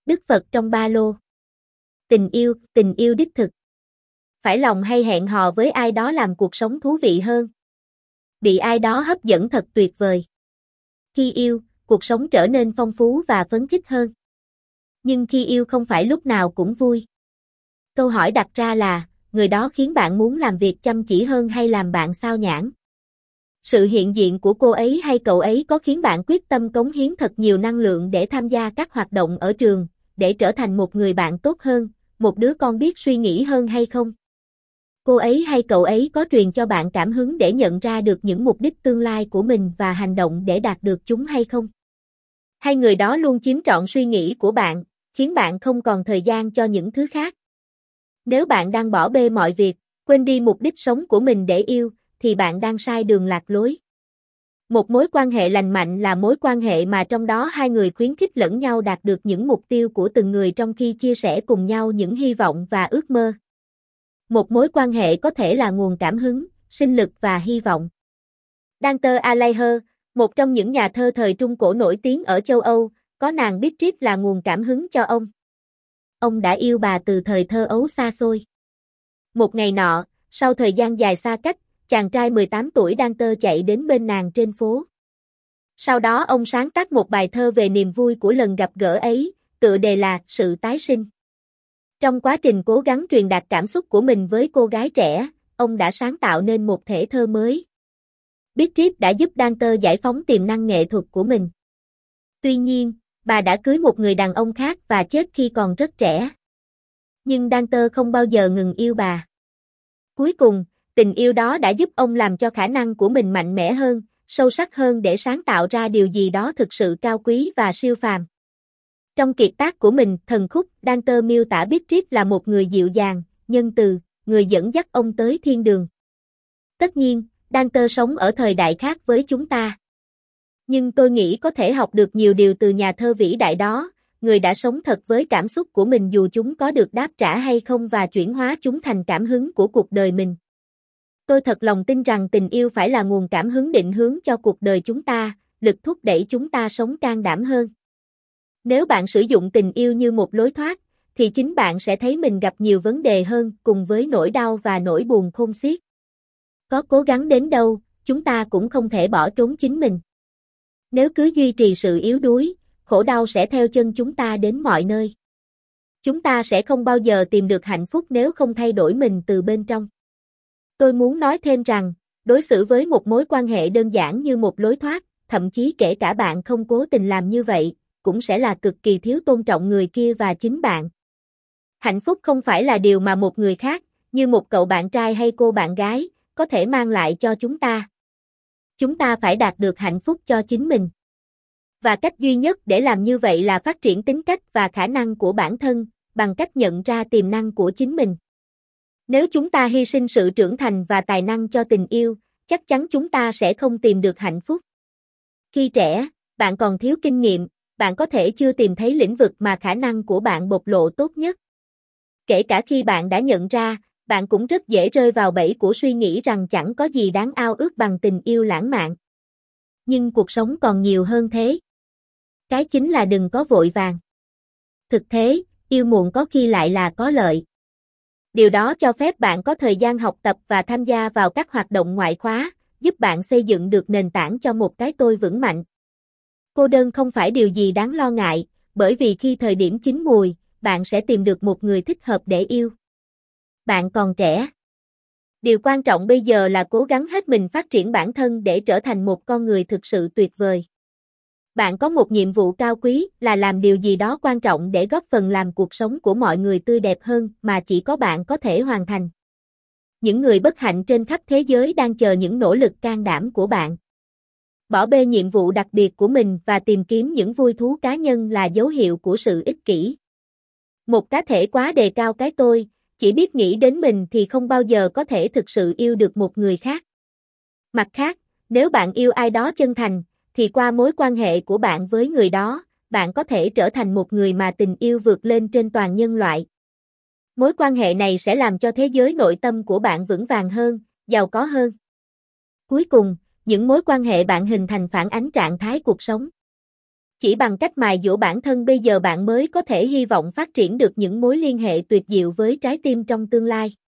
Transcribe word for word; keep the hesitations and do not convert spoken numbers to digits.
Đức Phật trong ba lô. Tình yêu, tình yêu đích thực. Phải lòng hay hẹn hò với ai đó làm cuộc sống thú vị hơn. Bị ai đó hấp dẫn thật tuyệt vời. Khi yêu, cuộc sống trở nên phong phú và phấn khích hơn. Nhưng khi yêu không phải lúc nào cũng vui. Câu hỏi đặt ra là, người đó khiến bạn muốn làm việc chăm chỉ hơn hay làm bạn sao nhãng? Sự hiện diện của cô ấy hay cậu ấy có khiến bạn quyết tâm cống hiến thật nhiều năng lượng để tham gia các hoạt động ở trường, để trở thành một người bạn tốt hơn, một đứa con biết suy nghĩ hơn hay không? Cô ấy hay cậu ấy có truyền cho bạn cảm hứng để nhận ra được những mục đích tương lai của mình và hành động để đạt được chúng hay không? Hay người đó luôn chiếm trọn suy nghĩ của bạn, khiến bạn không còn thời gian cho những thứ khác? Nếu bạn đang bỏ bê mọi việc, quên đi mục đích sống của mình để yêu, thì bạn đang sai đường lạc lối. Một mối quan hệ lành mạnh là mối quan hệ mà trong đó hai người khuyến khích lẫn nhau đạt được những mục tiêu của từng người trong khi chia sẻ cùng nhau những hy vọng và ước mơ. Một mối quan hệ có thể là nguồn cảm hứng, sinh lực và hy vọng. Dante Alighieri, một trong những nhà thơ thời Trung Cổ nổi tiếng ở châu Âu, có nàng Beatrice là nguồn cảm hứng cho ông. Ông đã yêu bà từ thời thơ ấu xa xôi. Một ngày nọ, sau thời gian dài xa cách, chàng trai mười tám tuổi Dante chạy đến bên nàng trên phố. Sau đó ông sáng tác một bài thơ về niềm vui của lần gặp gỡ ấy, tựa đề là Sự tái sinh. Trong quá trình cố gắng truyền đạt cảm xúc của mình với cô gái trẻ, ông đã sáng tạo nên một thể thơ mới. Beatrice đã giúp Dante giải phóng tiềm năng nghệ thuật của mình. Tuy nhiên, bà đã cưới một người đàn ông khác và chết khi còn rất trẻ. Nhưng Dante không bao giờ ngừng yêu bà. Cuối cùng, tình yêu đó đã giúp ông làm cho khả năng của mình mạnh mẽ hơn, sâu sắc hơn để sáng tạo ra điều gì đó thực sự cao quý và siêu phàm. Trong kiệt tác của mình, Thần khúc, Dante miêu tả Beatrice là một người dịu dàng, nhân từ, người dẫn dắt ông tới thiên đường. Tất nhiên, Dante sống ở thời đại khác với chúng ta. Nhưng tôi nghĩ có thể học được nhiều điều từ nhà thơ vĩ đại đó, người đã sống thật với cảm xúc của mình dù chúng có được đáp trả hay không và chuyển hóa chúng thành cảm hứng của cuộc đời mình. Tôi thật lòng tin rằng tình yêu phải là nguồn cảm hứng định hướng cho cuộc đời chúng ta, lực thúc đẩy chúng ta sống can đảm hơn. Nếu bạn sử dụng tình yêu như một lối thoát, thì chính bạn sẽ thấy mình gặp nhiều vấn đề hơn cùng với nỗi đau và nỗi buồn khôn xiết. Có cố gắng đến đâu, chúng ta cũng không thể bỏ trốn chính mình. Nếu cứ duy trì sự yếu đuối, khổ đau sẽ theo chân chúng ta đến mọi nơi. Chúng ta sẽ không bao giờ tìm được hạnh phúc nếu không thay đổi mình từ bên trong. Tôi muốn nói thêm rằng, đối xử với một mối quan hệ đơn giản như một lối thoát, thậm chí kể cả bạn không cố tình làm như vậy, cũng sẽ là cực kỳ thiếu tôn trọng người kia và chính bạn. Hạnh phúc không phải là điều mà một người khác, như một cậu bạn trai hay cô bạn gái, có thể mang lại cho chúng ta. Chúng ta phải đạt được hạnh phúc cho chính mình. Và cách duy nhất để làm như vậy là phát triển tính cách và khả năng của bản thân, bằng cách nhận ra tiềm năng của chính mình. Nếu chúng ta hy sinh sự trưởng thành và tài năng cho tình yêu, chắc chắn chúng ta sẽ không tìm được hạnh phúc. Khi trẻ, bạn còn thiếu kinh nghiệm, bạn có thể chưa tìm thấy lĩnh vực mà khả năng của bạn bộc lộ tốt nhất. Kể cả khi bạn đã nhận ra, bạn cũng rất dễ rơi vào bẫy của suy nghĩ rằng chẳng có gì đáng ao ước bằng tình yêu lãng mạn. Nhưng cuộc sống còn nhiều hơn thế. Cái chính là đừng có vội vàng. Thực thế, yêu muộn có khi lại là có lợi. Điều đó cho phép bạn có thời gian học tập và tham gia vào các hoạt động ngoại khóa, giúp bạn xây dựng được nền tảng cho một cái tôi vững mạnh. Cô đơn không phải điều gì đáng lo ngại, bởi vì khi thời điểm chín mùi, bạn sẽ tìm được một người thích hợp để yêu. Bạn còn trẻ. Điều quan trọng bây giờ là cố gắng hết mình phát triển bản thân để trở thành một con người thực sự tuyệt vời. Bạn có một nhiệm vụ cao quý là làm điều gì đó quan trọng để góp phần làm cuộc sống của mọi người tươi đẹp hơn mà chỉ có bạn có thể hoàn thành. Những người bất hạnh trên khắp thế giới đang chờ những nỗ lực can đảm của bạn. Bỏ bê nhiệm vụ đặc biệt của mình và tìm kiếm những vui thú cá nhân là dấu hiệu của sự ích kỷ. Một cá thể quá đề cao cái tôi, chỉ biết nghĩ đến mình thì không bao giờ có thể thực sự yêu được một người khác. Mặt khác, nếu bạn yêu ai đó chân thành, thì qua mối quan hệ của bạn với người đó, bạn có thể trở thành một người mà tình yêu vượt lên trên toàn nhân loại. Mối quan hệ này sẽ làm cho thế giới nội tâm của bạn vững vàng hơn, giàu có hơn. Cuối cùng, những mối quan hệ bạn hình thành phản ánh trạng thái cuộc sống. Chỉ bằng cách mài dũa bản thân bây giờ bạn mới có thể hy vọng phát triển được những mối liên hệ tuyệt diệu với trái tim trong tương lai.